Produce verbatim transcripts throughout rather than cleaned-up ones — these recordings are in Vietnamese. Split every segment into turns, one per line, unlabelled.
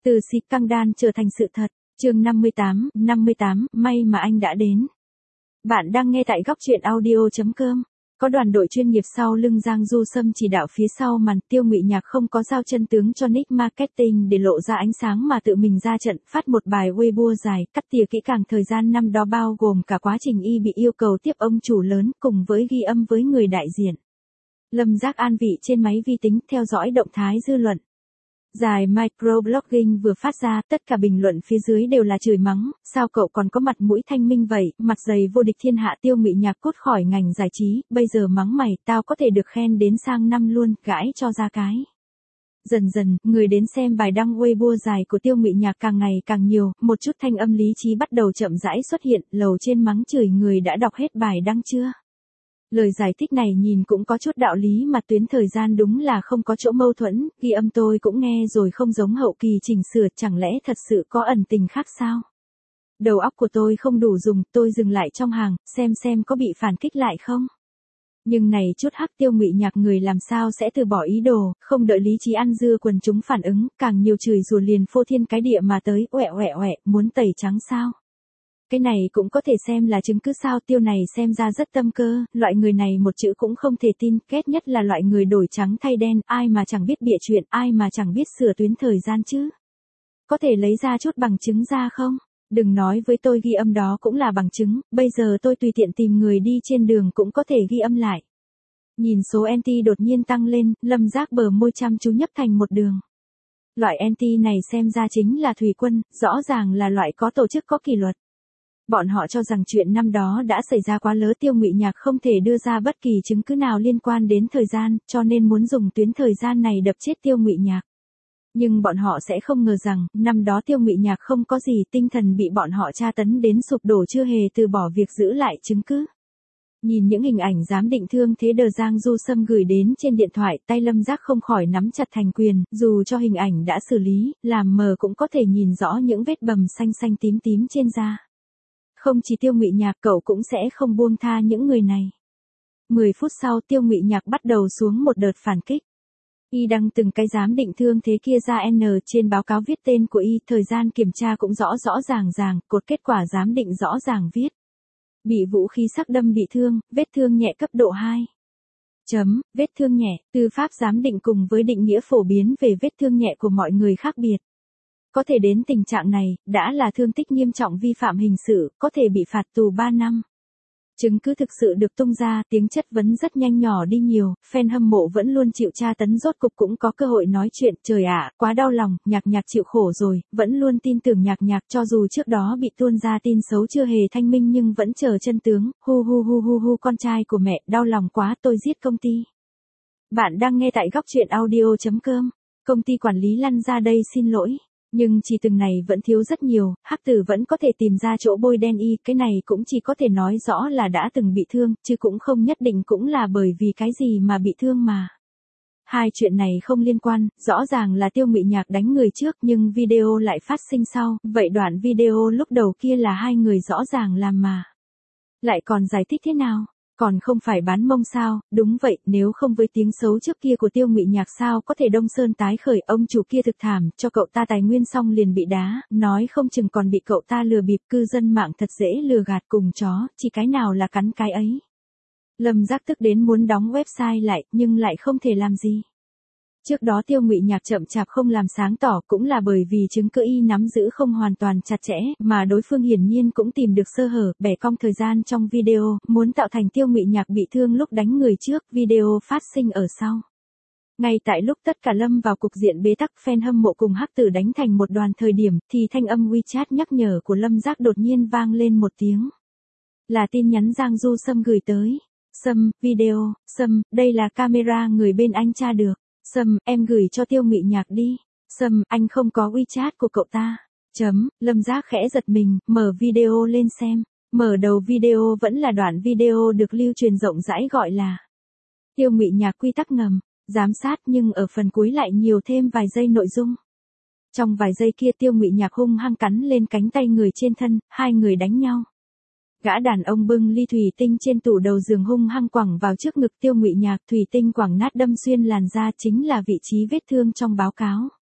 Từ si căng đan trở thành sự thật, chương năm mươi tám, năm mươi tám, may mà anh đã đến. Bạn đang nghe tại góc truyện audio chấm com. Có đoàn đội chuyên nghiệp sau lưng Giang Du Sâm chỉ đạo phía sau màn, Tiêu Ngụy Nhạc không có giao chân tướng cho nick marketing để lộ ra ánh sáng mà tự mình ra trận, phát một bài Weibo dài, cắt tỉa kỹ càng thời gian năm đó bao gồm cả quá trình y bị yêu cầu tiếp ông chủ lớn cùng với ghi âm với người đại diện. Lâm Giác an vị trên máy vi tính theo dõi động thái dư luận. Giải microblogging vừa phát ra, tất cả bình luận phía dưới đều là chửi mắng, sao cậu còn có mặt mũi thanh minh vậy, mặt dày vô địch thiên hạ. Tiêu Ngụy Nhạc cốt khỏi ngành giải trí, bây giờ mắng mày, tao có thể được khen đến sang năm luôn, gãi cho ra cái. Dần dần, người đến xem bài đăng Weibo dài của Tiêu Ngụy Nhạc càng ngày càng nhiều, một chút thanh âm lý trí bắt đầu chậm rãi xuất hiện, lầu trên mắng chửi người đã đọc hết bài đăng chưa? Lời giải thích này nhìn cũng có chút đạo lý mà tuyến thời gian đúng là không có chỗ mâu thuẫn, ghi âm tôi cũng nghe rồi không giống hậu kỳ chỉnh sửa, chẳng lẽ thật sự có ẩn tình khác sao? Đầu óc của tôi không đủ dùng, tôi dừng lại trong hàng, xem xem có bị phản kích lại không? Nhưng này chút hắc Tiêu Ngụy Nhạc người làm sao sẽ từ bỏ ý đồ, không đợi lý trí ăn dưa quần chúng phản ứng, càng nhiều chửi rủa liền phô thiên cái địa mà tới, oẹ oẹ oẹ, muốn tẩy trắng sao? Cái này cũng có thể xem là chứng cứ sao? Tiêu này xem ra rất tâm cơ, loại người này một chữ cũng không thể tin, ghét nhất là loại người đổi trắng thay đen, ai mà chẳng biết bịa chuyện, ai mà chẳng biết sửa tuyến thời gian chứ. Có thể lấy ra chút bằng chứng ra không? Đừng nói với tôi ghi âm đó cũng là bằng chứng, bây giờ tôi tùy tiện tìm người đi trên đường cũng có thể ghi âm lại. Nhìn số anti đột nhiên tăng lên, Lâm Giác bờ môi chăm chú nhấp thành một đường. Loại anti này xem ra chính là thủy quân, rõ ràng là loại có tổ chức có kỷ luật. Bọn họ cho rằng chuyện năm đó đã xảy ra quá lớn, Tiêu Ngụy Nhạc không thể đưa ra bất kỳ chứng cứ nào liên quan đến thời gian, cho nên muốn dùng tuyến thời gian này đập chết Tiêu Ngụy Nhạc. Nhưng bọn họ sẽ không ngờ rằng, năm đó Tiêu Ngụy Nhạc không có gì, tinh thần bị bọn họ tra tấn đến sụp đổ chưa hề từ bỏ việc giữ lại chứng cứ. Nhìn những hình ảnh giám định thương thế đờ Giang Du Sâm gửi đến trên điện thoại, tay Lâm Giác không khỏi nắm chặt thành quyền, dù cho hình ảnh đã xử lý, làm mờ cũng có thể nhìn rõ những vết bầm xanh xanh tím tím trên da. Không chỉ Tiêu Ngụy Nhạc, cậu cũng sẽ không buông tha những người này. mười phút sau, Tiêu Ngụy Nhạc bắt đầu xuống một đợt phản kích. Y đăng từng cái giám định thương thế kia ra N trên báo cáo, viết tên của Y, thời gian kiểm tra cũng rõ rõ ràng ràng, cột kết quả giám định rõ ràng viết. Bị vũ khí sắc đâm bị thương, vết thương nhẹ cấp độ hai. Chấm, vết thương nhẹ, tư pháp giám định cùng với định nghĩa phổ biến về vết thương nhẹ của mọi người khác biệt. Có thể đến tình trạng này, đã là thương tích nghiêm trọng vi phạm hình sự, có thể bị phạt tù ba năm. Chứng cứ thực sự được tung ra, tiếng chất vấn rất nhanh nhỏ đi nhiều, fan hâm mộ vẫn luôn chịu tra tấn rốt cục cũng có cơ hội nói chuyện, trời ạ, quá đau lòng, Nhạc Nhạc chịu khổ rồi, vẫn luôn tin tưởng Nhạc Nhạc cho dù trước đó bị tuôn ra tin xấu chưa hề thanh minh nhưng vẫn chờ chân tướng, hu hu hu hu hu con trai của mẹ, đau lòng quá, tôi giết công ty. Bạn đang nghe tại góc truyện audio chấm com, công ty quản lý lăn ra đây xin lỗi. Nhưng chỉ từng này vẫn thiếu rất nhiều, hắc tử vẫn có thể tìm ra chỗ bôi đen Y, cái này cũng chỉ có thể nói rõ là đã từng bị thương, chứ cũng không nhất định cũng là bởi vì cái gì mà bị thương mà. Hai chuyện này không liên quan, rõ ràng là Tiêu Ngụy Nhạc đánh người trước nhưng video lại phát sinh sau, vậy đoạn video lúc đầu kia là hai người rõ ràng làm mà. Lại còn giải thích thế nào? Còn không phải bán mông sao? Đúng vậy, nếu không với tiếng xấu trước kia của Tiêu Ngụy Nhạc sao có thể Đông Sơn tái khởi, ông chủ kia thực thảm, cho cậu ta tài nguyên xong liền bị đá, nói không chừng còn bị cậu ta lừa bịp, cư dân mạng thật dễ lừa gạt cùng chó, chỉ cái nào là cắn cái ấy. Lâm Giác tức đến muốn đóng website lại, nhưng lại không thể làm gì. Trước đó Tiêu Ngụy Nhạc chậm chạp không làm sáng tỏ cũng là bởi vì chứng cứ Y nắm giữ không hoàn toàn chặt chẽ, mà đối phương hiển nhiên cũng tìm được sơ hở, bẻ cong thời gian trong video, muốn tạo thành Tiêu Ngụy Nhạc bị thương lúc đánh người trước, video phát sinh ở sau. Ngay tại lúc tất cả lâm vào cục diện bế tắc, fan hâm mộ cùng hắc tử đánh thành một đoàn thời điểm, thì thanh âm WeChat nhắc nhở của Lâm Giác đột nhiên vang lên một tiếng. Là tin nhắn Giang Du Sâm gửi tới. Sâm, video, Sâm, đây là camera người bên anh tra được. Sâm, em gửi cho Tiêu Ngụy Nhạc đi. Sâm, anh không có WeChat của cậu ta. Chấm, Lâm Giác khẽ giật mình, mở video lên xem. Mở đầu video vẫn là đoạn video được lưu truyền rộng rãi gọi là Tiêu Ngụy Nhạc quy tắc ngầm, giám sát, nhưng ở phần cuối lại nhiều thêm vài giây nội dung. Trong vài giây kia Tiêu Ngụy Nhạc hung hăng cắn lên cánh tay người trên thân, hai người đánh nhau. Gã đàn ông bưng ly thủy tinh trên tủ đầu giường hung hăng quẳng vào trước ngực Tiêu Ngụy Nhạc, thủy tinh quẳng nát đâm xuyên làn da, chính là vị trí vết thương trong báo cáo.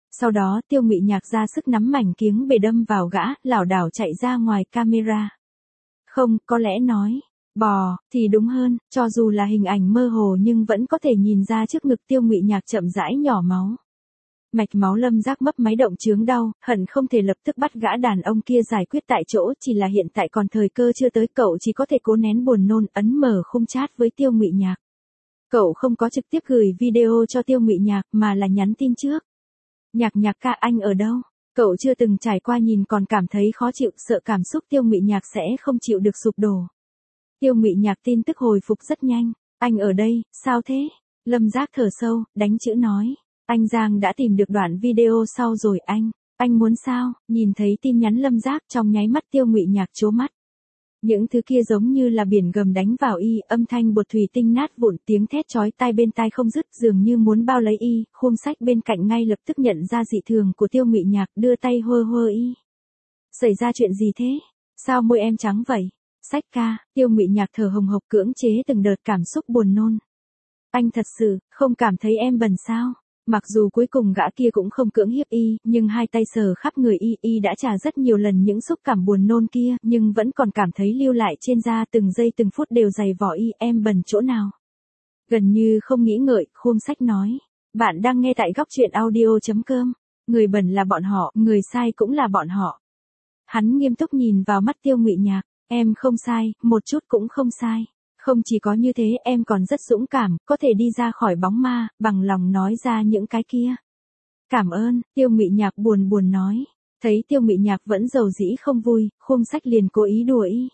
Sau đó Tiêu Ngụy Nhạc ra sức nắm mảnh kiếng bể đâm vào gã, lảo đảo chạy ra ngoài camera. Không, có lẽ nói, bò, thì đúng hơn, cho dù là hình ảnh mơ hồ nhưng vẫn có thể nhìn ra trước ngực Tiêu Ngụy Nhạc chậm rãi nhỏ máu. Mạch máu Lâm Giác mấp máy động chướng đau, hận không thể lập tức bắt gã đàn ông kia giải quyết tại chỗ, chỉ là hiện tại còn thời cơ chưa tới, cậu chỉ có thể cố nén buồn nôn, ấn mở khung chat với Tiêu Ngụy Nhạc. Cậu không có trực tiếp gửi video cho Tiêu Ngụy Nhạc mà là nhắn tin trước. Nhạc Nhạc ca, anh ở đâu? Cậu chưa từng trải qua nhìn còn cảm thấy khó chịu, sợ cảm xúc Tiêu Ngụy Nhạc sẽ không chịu được sụp đổ. Tiêu Ngụy Nhạc tin tức hồi phục rất nhanh. Anh ở đây, sao thế? Lâm Giác thở sâu, đánh chữ nói. Anh Giang đã tìm được đoạn video sau rồi anh. Anh muốn sao? Nhìn thấy tin nhắn Lâm Giác trong nháy mắt Tiêu Ngụy Nhạc trố mắt. Những thứ kia giống như là biển gầm đánh vào y, âm thanh bột thủy tinh nát vụn, tiếng thét chói tai bên tai không dứt, dường như muốn bao lấy y. Khung sách bên cạnh ngay lập tức nhận ra dị thường của Tiêu Ngụy Nhạc, đưa tay hơ hơ y. Xảy ra chuyện gì thế? Sao môi em trắng vậy? Sách ca, Tiêu Ngụy Nhạc thở hồng hộc cưỡng chế từng đợt cảm xúc buồn nôn. Anh thật sự không cảm thấy em bẩn sao? Mặc dù cuối cùng gã kia cũng không cưỡng hiếp y, nhưng hai tay sờ khắp người y, y đã trả rất nhiều lần những xúc cảm buồn nôn kia, nhưng vẫn còn cảm thấy lưu lại trên da, từng giây từng phút đều dày vò y. Em bẩn chỗ nào? Gần như không nghĩ ngợi, Khung Sách nói. Bạn đang nghe tại góc truyện audio chấm com. Người bẩn là bọn họ, người sai cũng là bọn họ. Hắn nghiêm túc nhìn vào mắt Tiêu Ngụy Nhạc. Em không sai, một chút cũng không sai. Không chỉ có như thế, em còn rất dũng cảm, có thể đi ra khỏi bóng ma, bằng lòng nói ra những cái kia. Cảm ơn, Tiêu Ngụy Nhạc buồn buồn nói. Thấy Tiêu Ngụy Nhạc vẫn dầu dĩ không vui, Khung Sách liền cố ý đùa y.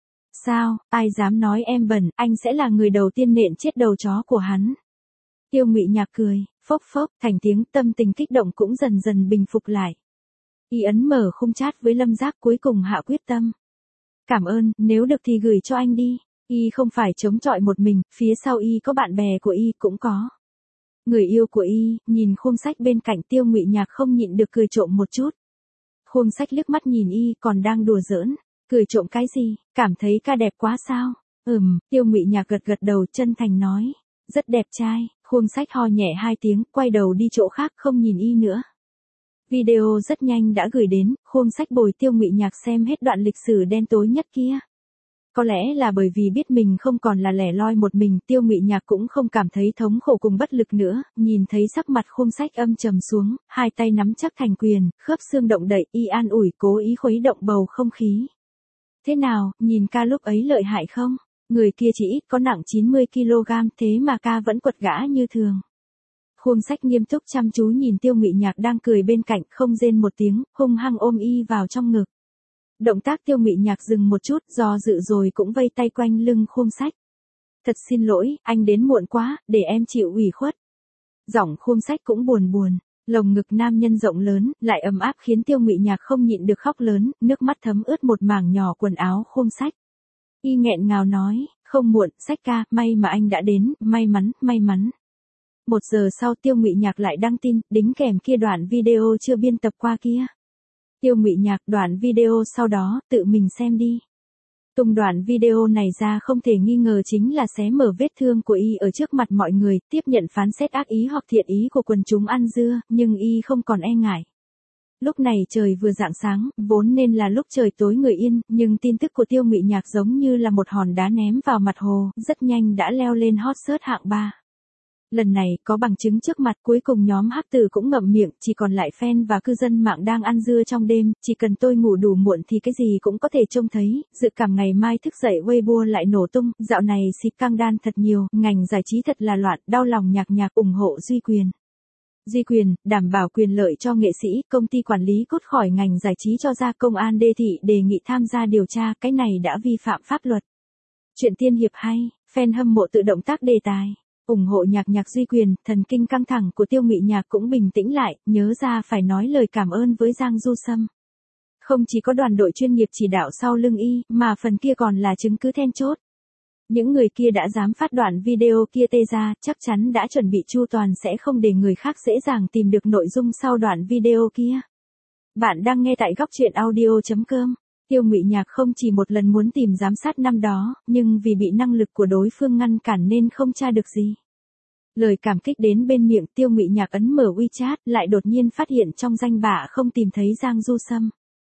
Sao, ai dám nói em bẩn, anh sẽ là người đầu tiên nện chết đầu chó của hắn. Tiêu Ngụy Nhạc cười, phốc phốc, thành tiếng, tâm tình kích động cũng dần dần bình phục lại. Y ấn mở khung chat với Lâm Giác, cuối cùng hạ quyết tâm. Cảm ơn, nếu được thì gửi cho anh đi. Y không phải chống chọi một mình, phía sau y có bạn bè của y cũng có. Người yêu của y. Nhìn Khung Sách bên cạnh, Tiêu Ngụy Nhạc không nhịn được cười trộm một chút. Khung Sách liếc mắt nhìn y, còn đang đùa giỡn. Cười trộm cái gì, cảm thấy ca đẹp quá sao? Ừm, Tiêu Ngụy Nhạc gật gật đầu, chân thành nói. Rất đẹp trai. Khung Sách ho nhẹ hai tiếng, quay đầu đi chỗ khác, không nhìn y nữa. Video rất nhanh đã gửi đến, Khung Sách bồi Tiêu Ngụy Nhạc xem hết đoạn lịch sử đen tối nhất kia. Có lẽ là bởi vì biết mình không còn là lẻ loi một mình, Tiêu Ngụy Nhạc cũng không cảm thấy thống khổ cùng bất lực nữa, nhìn thấy sắc mặt Khung Sách âm trầm xuống, hai tay nắm chắc thành quyền, khớp xương động đậy, y an ủi, cố ý khuấy động bầu không khí. Thế nào, nhìn ca lúc ấy lợi hại không? Người kia chỉ ít có nặng chín mươi ki lô gam, thế mà ca vẫn quật gã như thường. Khung Sách nghiêm túc chăm chú nhìn Tiêu Ngụy Nhạc đang cười bên cạnh, không rên một tiếng, hung hăng ôm y vào trong ngực. Động tác Tiêu Ngụy Nhạc dừng một chút, do dự rồi cũng vây tay quanh lưng Khung Sách. Thật xin lỗi, anh đến muộn quá, để em chịu ủy khuất. Giọng Khung Sách cũng buồn buồn, lồng ngực nam nhân rộng lớn, lại ấm áp khiến Tiêu Ngụy Nhạc không nhịn được khóc lớn, nước mắt thấm ướt một mảng nhỏ quần áo Khung Sách. Y nghẹn ngào nói, không muộn, Sách ca, may mà anh đã đến, may mắn, may mắn. Một giờ sau Tiêu Ngụy Nhạc lại đăng tin, đính kèm kia đoạn video chưa biên tập qua kia. Tiêu Ngụy Nhạc, đoạn video sau đó, tự mình xem đi. Tung đoạn video này ra không thể nghi ngờ chính là xé mở vết thương của y ở trước mặt mọi người, tiếp nhận phán xét ác ý hoặc thiện ý của quần chúng ăn dưa, nhưng y không còn e ngại. Lúc này trời vừa rạng sáng, vốn nên là lúc trời tối người yên, nhưng tin tức của Tiêu Ngụy Nhạc giống như là một hòn đá ném vào mặt hồ, rất nhanh đã leo lên hot search hạng ba. Lần này, có bằng chứng trước mặt, cuối cùng nhóm hắc tử cũng ngậm miệng, chỉ còn lại fan và cư dân mạng đang ăn dưa trong đêm, chỉ cần tôi ngủ đủ muộn thì cái gì cũng có thể trông thấy, dự cảm ngày mai thức dậy Weibo lại nổ tung, dạo này xịt căng đan thật nhiều, ngành giải trí thật là loạn, đau lòng Nhạc Nhạc ủng hộ Duy Quyền. Duy Quyền, đảm bảo quyền lợi cho nghệ sĩ, công ty quản lý cốt khỏi ngành giải trí cho ra công an đê thị đề nghị tham gia điều tra, cái này đã vi phạm pháp luật. Chuyện tiên hiệp hay, fan hâm mộ tự động tác đề tài. Ủng hộ Nhạc Nhạc Duy Quyền, thần kinh căng thẳng của Tiêu Ngụy Nhạc cũng bình tĩnh lại, nhớ ra phải nói lời cảm ơn với Giang Du Sâm. Không chỉ có đoàn đội chuyên nghiệp chỉ đạo sau lưng y, mà phần kia còn là chứng cứ then chốt. Những người kia đã dám phát đoạn video kia tê ra, chắc chắn đã chuẩn bị chu toàn sẽ không để người khác dễ dàng tìm được nội dung sau đoạn video kia. Bạn đang nghe tại góc truyện audio chấm com. Tiêu Ngụy Nhạc không chỉ một lần muốn tìm giám sát năm đó, nhưng vì bị năng lực của đối phương ngăn cản nên không tra được gì. Lời cảm kích đến bên miệng, Tiêu Ngụy Nhạc ấn mở WeChat, lại đột nhiên phát hiện trong danh bạ không tìm thấy Giang Du Sâm.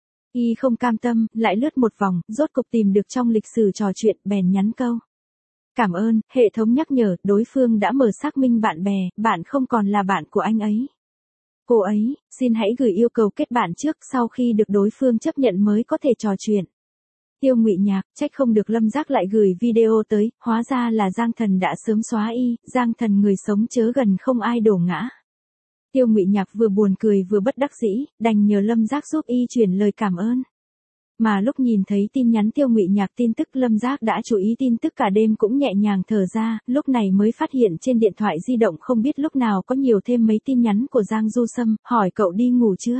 Y không cam tâm, lại lướt một vòng, rốt cục tìm được trong lịch sử trò chuyện, bèn nhắn câu. Cảm ơn, hệ thống nhắc nhở, đối phương đã mở xác minh bạn bè, bạn không còn là bạn của anh ấy. Cô ấy, xin hãy gửi yêu cầu kết bạn trước, sau khi được đối phương chấp nhận mới có thể trò chuyện. Tiêu Ngụy Nhạc, trách không được Lâm Giác lại gửi video tới, hóa ra là Giang Thần đã sớm xóa y, Giang Thần người sống chớ gần không ai đổ ngã. Tiêu Ngụy Nhạc vừa buồn cười vừa bất đắc dĩ, đành nhờ Lâm Giác giúp y chuyển lời cảm ơn. Mà lúc nhìn thấy tin nhắn Tiêu Ngụy Nhạc tin tức, Lâm Giác đã chú ý tin tức cả đêm cũng nhẹ nhàng thở ra, lúc này mới phát hiện trên điện thoại di động không biết lúc nào có nhiều thêm mấy tin nhắn của Giang Du Sâm, hỏi cậu đi ngủ chưa?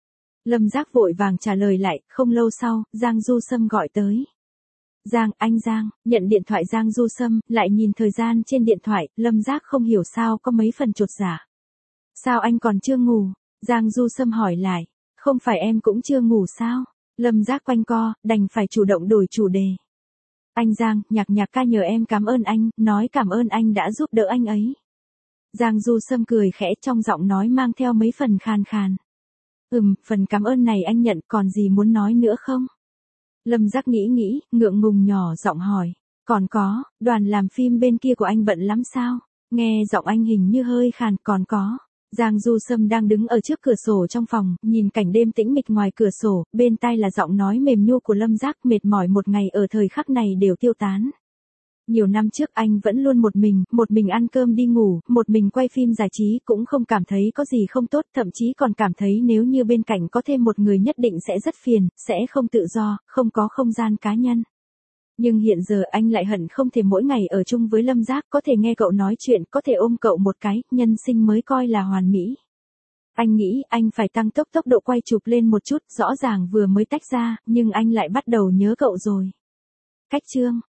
Lâm Giác vội vàng trả lời lại, không lâu sau, Giang Du Sâm gọi tới. Giang, anh Giang, nhận điện thoại Giang Du Sâm, lại nhìn thời gian trên điện thoại, Lâm Giác không hiểu sao có mấy phần chột dạ. Sao anh còn chưa ngủ? Giang Du Sâm hỏi lại, không phải em cũng chưa ngủ sao? Lâm Giác quanh co, đành phải chủ động đổi chủ đề. Anh Giang, Nhạc Nhạc ca nhờ em cảm ơn anh, nói cảm ơn anh đã giúp đỡ anh ấy. Giang Du Sâm cười khẽ, trong giọng nói mang theo mấy phần khàn khàn. Ừm, phần cảm ơn này anh nhận, còn gì muốn nói nữa không? Lâm Giác nghĩ nghĩ, ngượng ngùng nhỏ giọng hỏi. Còn có, đoàn làm phim bên kia của anh bận lắm sao? Nghe giọng anh hình như hơi khàn, còn có. Giang Du Sâm đang đứng ở trước cửa sổ trong phòng, nhìn cảnh đêm tĩnh mịch ngoài cửa sổ, bên tai là giọng nói mềm nhu của Lâm Giác, mệt mỏi một ngày ở thời khắc này đều tiêu tán. Nhiều năm trước anh vẫn luôn một mình, một mình ăn cơm đi ngủ, một mình quay phim giải trí, cũng không cảm thấy có gì không tốt, thậm chí còn cảm thấy nếu như bên cạnh có thêm một người nhất định sẽ rất phiền, sẽ không tự do, không có không gian cá nhân. Nhưng hiện giờ anh lại hận không thể mỗi ngày ở chung với Lâm Giác, có thể nghe cậu nói chuyện, có thể ôm cậu một cái, nhân sinh mới coi là hoàn mỹ. Anh nghĩ anh phải tăng tốc tốc độ quay chụp lên một chút, rõ ràng vừa mới tách ra, nhưng anh lại bắt đầu nhớ cậu rồi. Cách chương